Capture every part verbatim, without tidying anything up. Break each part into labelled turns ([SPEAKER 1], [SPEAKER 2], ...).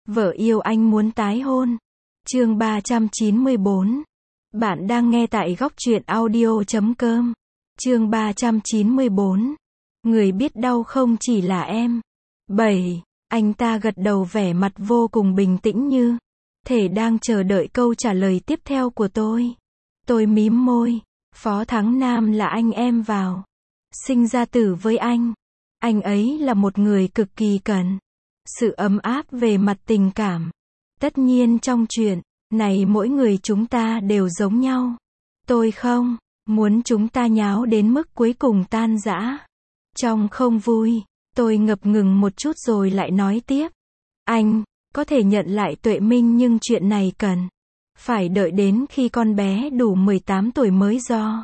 [SPEAKER 1] Vợ yêu anh muốn tái hôn. Chương ba trăm chín mươi bốn. Bạn đang nghe tại góc truyện audio chấm com. Chương ba trăm chín mươi bốn. Người biết đau không chỉ là em. bảy. Anh ta gật đầu, vẻ mặt vô cùng bình tĩnh, như thể đang chờ đợi câu trả lời tiếp theo của tôi. Tôi mím môi. Phó Thắng Nam là anh em vào sinh ra tử với anh. Anh ấy là một người cực kỳ cần sự ấm áp về mặt tình cảm. Tất nhiên trong chuyện này mỗi người chúng ta đều giống nhau. Tôi không muốn chúng ta nháo đến mức cuối cùng tan rã trong không vui. Tôi ngập ngừng một chút rồi lại nói tiếp. Anh có thể nhận lại Tuệ Minh, nhưng chuyện này cần phải đợi đến khi con bé đủ mười tám tuổi mới do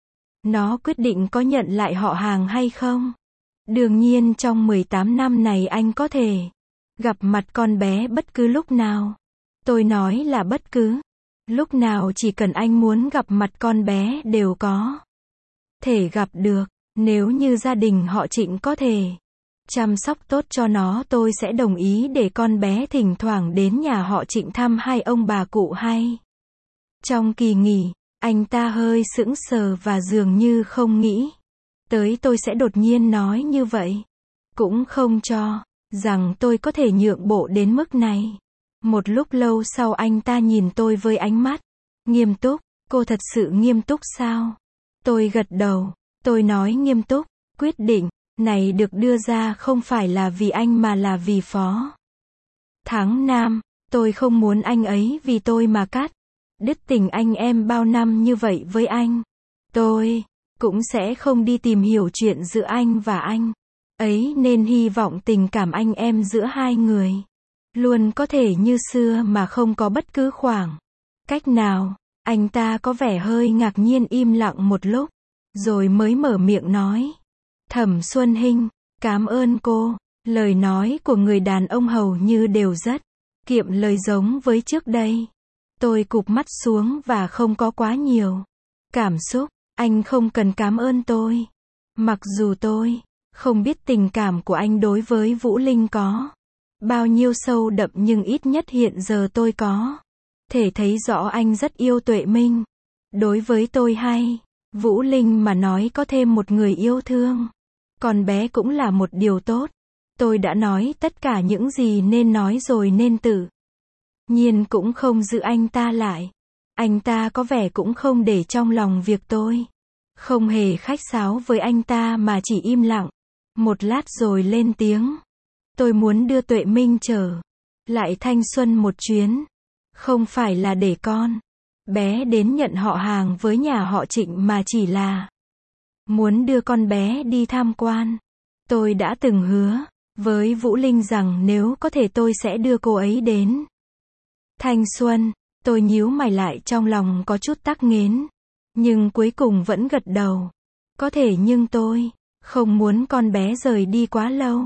[SPEAKER 1] nó quyết định có nhận lại họ hàng hay không. Đương nhiên trong mười tám năm này anh có thể gặp mặt con bé bất cứ lúc nào. Tôi nói là bất cứ lúc nào, chỉ cần anh muốn gặp mặt con bé đều có thể gặp được. Nếu như gia đình họ Trịnh có thể chăm sóc tốt cho nó, tôi sẽ đồng ý để con bé thỉnh thoảng đến nhà họ Trịnh thăm hai ông bà cụ hay. Trong kỳ nghỉ, anh ta hơi sững sờ và dường như không nghĩ tới tôi sẽ đột nhiên nói như vậy. Cũng không cho rằng tôi có thể nhượng bộ đến mức này. Một lúc lâu sau anh ta nhìn tôi với ánh mắt nghiêm túc. Cô thật sự nghiêm túc sao? Tôi gật đầu. Tôi nói nghiêm túc. Quyết định này được đưa ra không phải là vì anh mà là vì Phó Thắng Nam. Tôi không muốn anh ấy vì tôi mà cắt đứt tình anh em bao năm như vậy với anh. Tôi cũng sẽ không đi tìm hiểu chuyện giữa anh và anh ấy, nên hy vọng tình cảm anh em giữa hai người luôn có thể như xưa mà không có bất cứ khoảng cách nào. Anh ta có vẻ hơi ngạc nhiên, im lặng một lúc rồi mới mở miệng nói. Thẩm Xuân Hinh, cảm ơn cô. Lời nói của người đàn ông hầu như đều rất kiệm lời, giống với trước đây. Tôi cụp mắt xuống và không có quá nhiều cảm xúc. Anh không cần cảm ơn tôi. Mặc dù tôi không biết tình cảm của anh đối với Vũ Linh có bao nhiêu sâu đậm, nhưng ít nhất hiện giờ tôi có thể thấy rõ anh rất yêu Tuệ Minh. Đối với tôi hay Vũ Linh mà nói, có thêm một người yêu thương con bé cũng là một điều tốt. Tôi đã nói tất cả những gì nên nói rồi nên tự nhiên cũng không giữ anh ta lại. Anh ta có vẻ cũng không để trong lòng việc tôi không hề khách sáo với anh ta, mà chỉ im lặng một lát rồi lên tiếng. Tôi muốn đưa Tuệ Minh trở lại thanh xuân một chuyến. Không phải là để con bé đến nhận họ hàng với nhà họ Trịnh, mà chỉ là muốn đưa con bé đi tham quan. Tôi đã từng hứa với Vũ Linh rằng nếu có thể tôi sẽ đưa cô ấy đến thanh xuân. Tôi nhíu mày lại, trong lòng có chút tắc nghẽn, nhưng cuối cùng vẫn gật đầu. Có thể, nhưng tôi không muốn con bé rời đi quá lâu.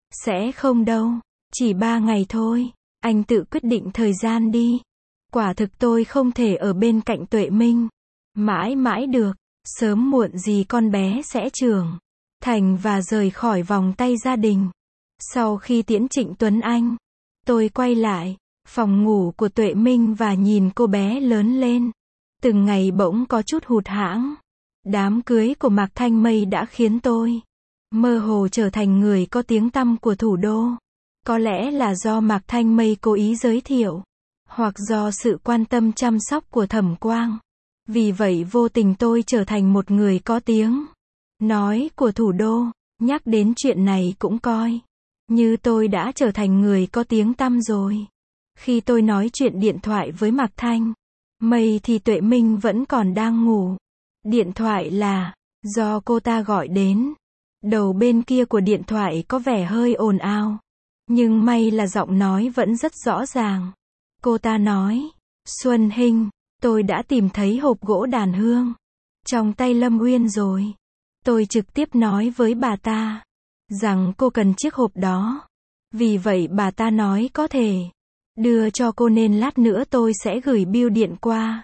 [SPEAKER 1] Sẽ không đâu, chỉ ba ngày thôi. Anh tự quyết định thời gian đi. Quả thực tôi không thể ở bên cạnh Tuệ Minh mãi mãi được. Sớm muộn gì con bé sẽ trưởng thành và rời khỏi vòng tay gia đình. Sau khi tiễn Trịnh Tuấn Anh, tôi quay lại phòng ngủ của Tuệ Minh và nhìn cô bé lớn lên từng ngày bỗng có chút hụt hẫng. Đám cưới của Mạc Thanh Mây đã khiến tôi mơ hồ trở thành người có tiếng tăm của thủ đô. Có lẽ là do Mạc Thanh Mây cố ý giới thiệu, hoặc do sự quan tâm chăm sóc của Thẩm Quang. Vì vậy vô tình tôi trở thành một người có tiếng nói của thủ đô. Nhắc đến chuyện này cũng coi như tôi đã trở thành người có tiếng tăm rồi. Khi tôi nói chuyện điện thoại với Mạc Thanh Mây thì Tuệ Minh vẫn còn đang ngủ. Điện thoại là do cô ta gọi đến. Đầu bên kia của điện thoại có vẻ hơi ồn ào, nhưng may là giọng nói vẫn rất rõ ràng. Cô ta nói, Xuân Hinh, tôi đã tìm thấy hộp gỗ đàn hương trong tay Lâm Uyên rồi. Tôi trực tiếp nói với bà ta rằng cô cần chiếc hộp đó. Vì vậy bà ta nói có thể đưa cho cô, nên lát nữa tôi sẽ gửi bưu điện qua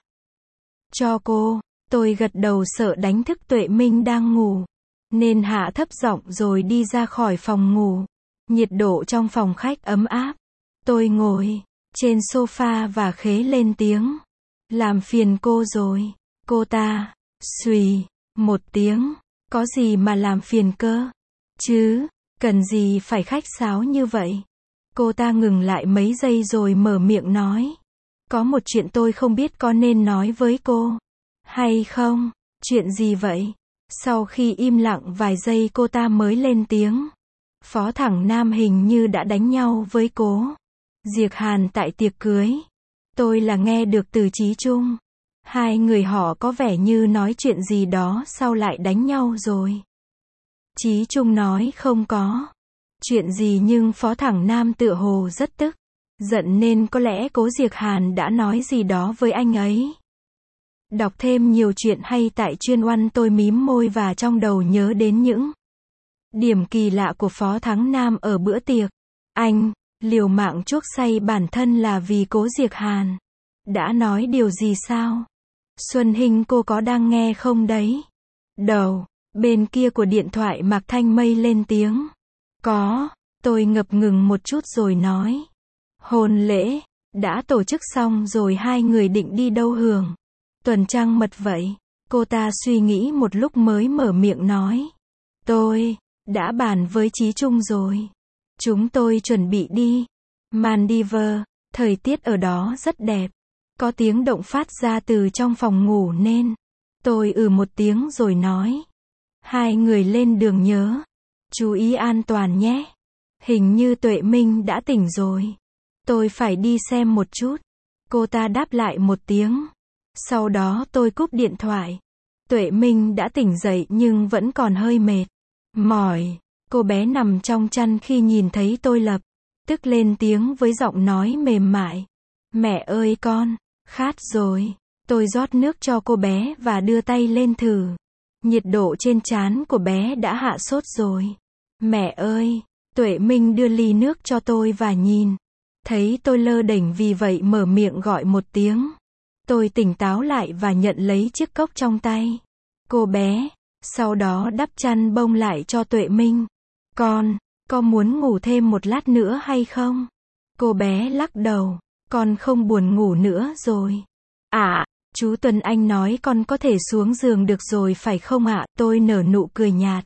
[SPEAKER 1] cho cô. Tôi gật đầu, sợ đánh thức Tuệ Minh đang ngủ, nên hạ thấp giọng rồi đi ra khỏi phòng ngủ. Nhiệt độ trong phòng khách ấm áp. Tôi ngồi trên sofa và khế lên tiếng. Làm phiền cô rồi. Cô ta xùy một tiếng. Có gì mà làm phiền cơ? Chứ, cần gì phải khách sáo như vậy? Cô ta ngừng lại mấy giây rồi mở miệng nói. Có một chuyện tôi không biết có nên nói với cô hay không? Chuyện gì vậy? Sau khi im lặng vài giây cô ta mới lên tiếng. Phó Thẳng Nam hình như đã đánh nhau với Cố Diệc Hàn tại tiệc cưới. Tôi là nghe được từ Chí Trung. Hai người họ có vẻ như nói chuyện gì đó sau lại đánh nhau rồi. Chí Trung nói không có chuyện gì nhưng Phó Thẳng Nam tựa hồ rất tức giận nên có lẽ Cố Diệc Hàn đã nói gì đó với anh ấy. Đọc thêm nhiều chuyện hay tại chuyên oan. Tôi mím môi và trong đầu nhớ đến những điểm kỳ lạ của Phó Thắng Nam ở bữa tiệc. Anh liều mạng chuốc say bản thân là vì Cố Diệc Hàn. Đã nói điều gì sao? Xuân Hinh, cô có đang nghe không đấy? Đầu bên kia của điện thoại Mạc Thanh Mây lên tiếng. Có. Tôi ngập ngừng một chút rồi nói. Hôn lễ đã tổ chức xong rồi, hai người định đi đâu hưởng tuần trăng mật vậy? Cô ta suy nghĩ một lúc mới mở miệng nói. Tôi đã bàn với Chí Trung rồi. Chúng tôi chuẩn bị đi Maldives. Thời tiết ở đó rất đẹp. Có tiếng động phát ra từ trong phòng ngủ nên tôi ừ một tiếng rồi nói. Hai người lên đường nhớ chú ý an toàn nhé. Hình như Tuệ Minh đã tỉnh rồi. Tôi phải đi xem một chút. Cô ta đáp lại một tiếng. Sau đó tôi cúp điện thoại. Tuệ Minh đã tỉnh dậy nhưng vẫn còn hơi mệt mỏi. Cô bé nằm trong chăn khi nhìn thấy tôi lập tức lên tiếng với giọng nói mềm mại. Mẹ ơi con, khát rồi. Tôi rót nước cho cô bé và đưa tay lên thử. Nhiệt độ trên trán của bé đã hạ sốt rồi. Mẹ ơi, Tuệ Minh đưa ly nước cho tôi và nhìn thấy tôi lơ đễnh vì vậy mở miệng gọi một tiếng. Tôi tỉnh táo lại và nhận lấy chiếc cốc trong tay cô bé, sau đó đắp chăn bông lại cho Tuệ Minh. Con, có muốn ngủ thêm một lát nữa hay không? Cô bé lắc đầu. Con không buồn ngủ nữa rồi. À, chú Tuấn Anh nói con có thể xuống giường được rồi phải không ạ? Tôi nở nụ cười nhạt.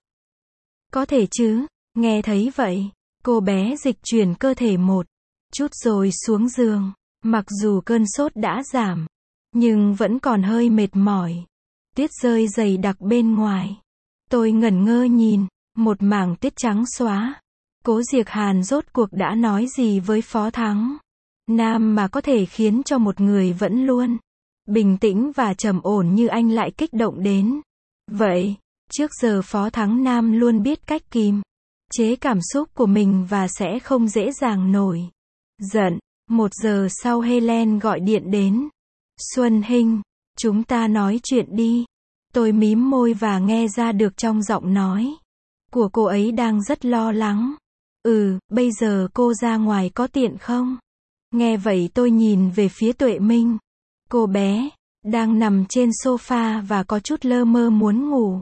[SPEAKER 1] Có thể chứ. Nghe thấy vậy, cô bé dịch chuyển cơ thể một chút rồi xuống giường. Mặc dù cơn sốt đã giảm, nhưng vẫn còn hơi mệt mỏi. Tuyết rơi dày đặc bên ngoài. Tôi ngẩn ngơ nhìn một mảng tuyết trắng xóa. Cố Diệc Hàn rốt cuộc đã nói gì với Phó Thắng Nam mà có thể khiến cho một người vẫn luôn bình tĩnh và trầm ổn như anh lại kích động đến vậy? Trước giờ Phó Thắng Nam luôn biết cách kìm chế cảm xúc của mình và sẽ không dễ dàng nổi giận. Một giờ sau Helen gọi điện đến. Xuân Hinh, chúng ta nói chuyện đi. Tôi mím môi và nghe ra được trong giọng nói của cô ấy đang rất lo lắng. Ừ, bây giờ cô ra ngoài có tiện không? Nghe vậy tôi nhìn về phía Tuệ Minh. Cô bé đang nằm trên sofa và có chút lơ mơ muốn ngủ.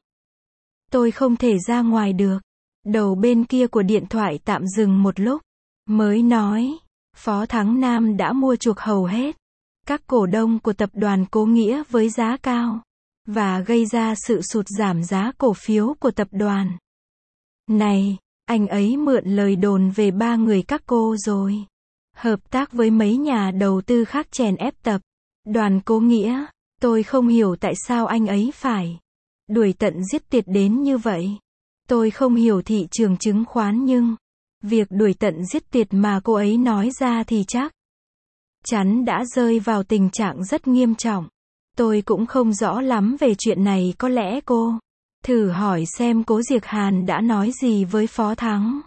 [SPEAKER 1] Tôi không thể ra ngoài được. Đầu bên kia của điện thoại tạm dừng một lúc, mới nói. Phó Thắng Nam đã mua chuộc hầu hết các cổ đông của tập đoàn Cố Nghĩa với giá cao, và gây ra sự sụt giảm giá cổ phiếu của tập đoàn này. Anh ấy mượn lời đồn về ba người các cô rồi hợp tác với mấy nhà đầu tư khác chèn ép tập đoàn Cố Nghĩa. Tôi không hiểu tại sao anh ấy phải đuổi tận giết tuyệt đến như vậy. Tôi không hiểu thị trường chứng khoán nhưng việc đuổi tận giết tuyệt mà cô ấy nói ra thì chắc chắn đã rơi vào tình trạng rất nghiêm trọng. Tôi cũng không rõ lắm về chuyện này, có lẽ cô thử hỏi xem Cố Diệc Hàn đã nói gì với Phó Thắng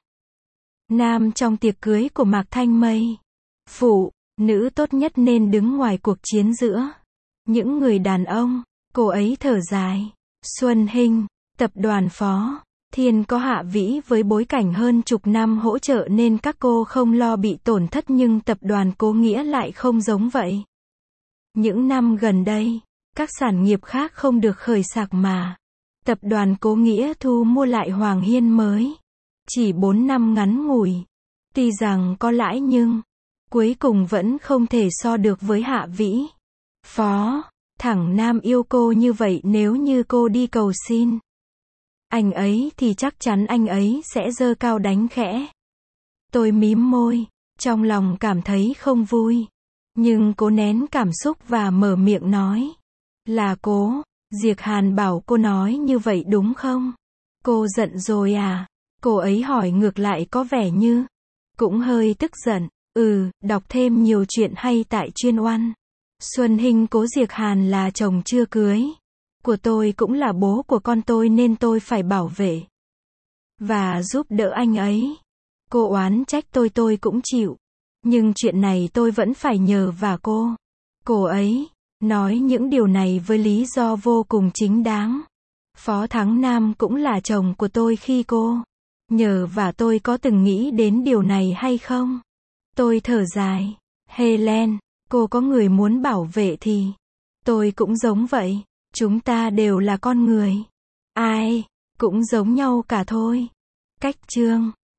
[SPEAKER 1] Nam trong tiệc cưới của Mạc Thanh Mây. Phụ nữ tốt nhất nên đứng ngoài cuộc chiến giữa những người đàn ông. Cô ấy thở dài. Xuân Hinh, tập đoàn Phó Thiên có Hạ Vĩ với bối cảnh hơn chục năm hỗ trợ nên các cô không lo bị tổn thất, nhưng tập đoàn Cố Nghĩa lại không giống vậy. Những năm gần đây, các sản nghiệp khác không được khởi sạc mà tập đoàn Cố Nghĩa thu mua lại Hoàng Hiên mới. Chỉ bốn năm ngắn ngủi. Tuy rằng có lãi nhưng cuối cùng vẫn không thể so được với Hạ Vĩ. Phó, thẳng Nam yêu cô như vậy, nếu như cô đi cầu xin anh ấy thì chắc chắn anh ấy sẽ giơ cao đánh khẽ. Tôi mím môi, trong lòng cảm thấy không vui, nhưng cố nén cảm xúc và mở miệng nói. Là cố, Diệc Hàn bảo cô nói như vậy đúng không? Cô giận rồi à? Cô ấy hỏi ngược lại có vẻ như cũng hơi tức giận. Ừ, đọc thêm nhiều chuyện hay tại Chuyên Oan. Xuân Hinh, cố Diệc Hàn là chồng chưa cưới của tôi, cũng là bố của con tôi, nên tôi phải bảo vệ và giúp đỡ anh ấy. Cô oán trách tôi tôi cũng chịu, nhưng chuyện này tôi vẫn phải nhờ vả cô. Cô ấy nói những điều này với lý do vô cùng chính đáng. Phó Thắng Nam cũng là chồng của tôi, khi cô nhờ vả tôi có từng nghĩ đến điều này hay không? Tôi thở dài. Helen, cô có người muốn bảo vệ thì tôi cũng giống vậy. Chúng ta đều là con người. Ai cũng giống nhau cả thôi. Cách chương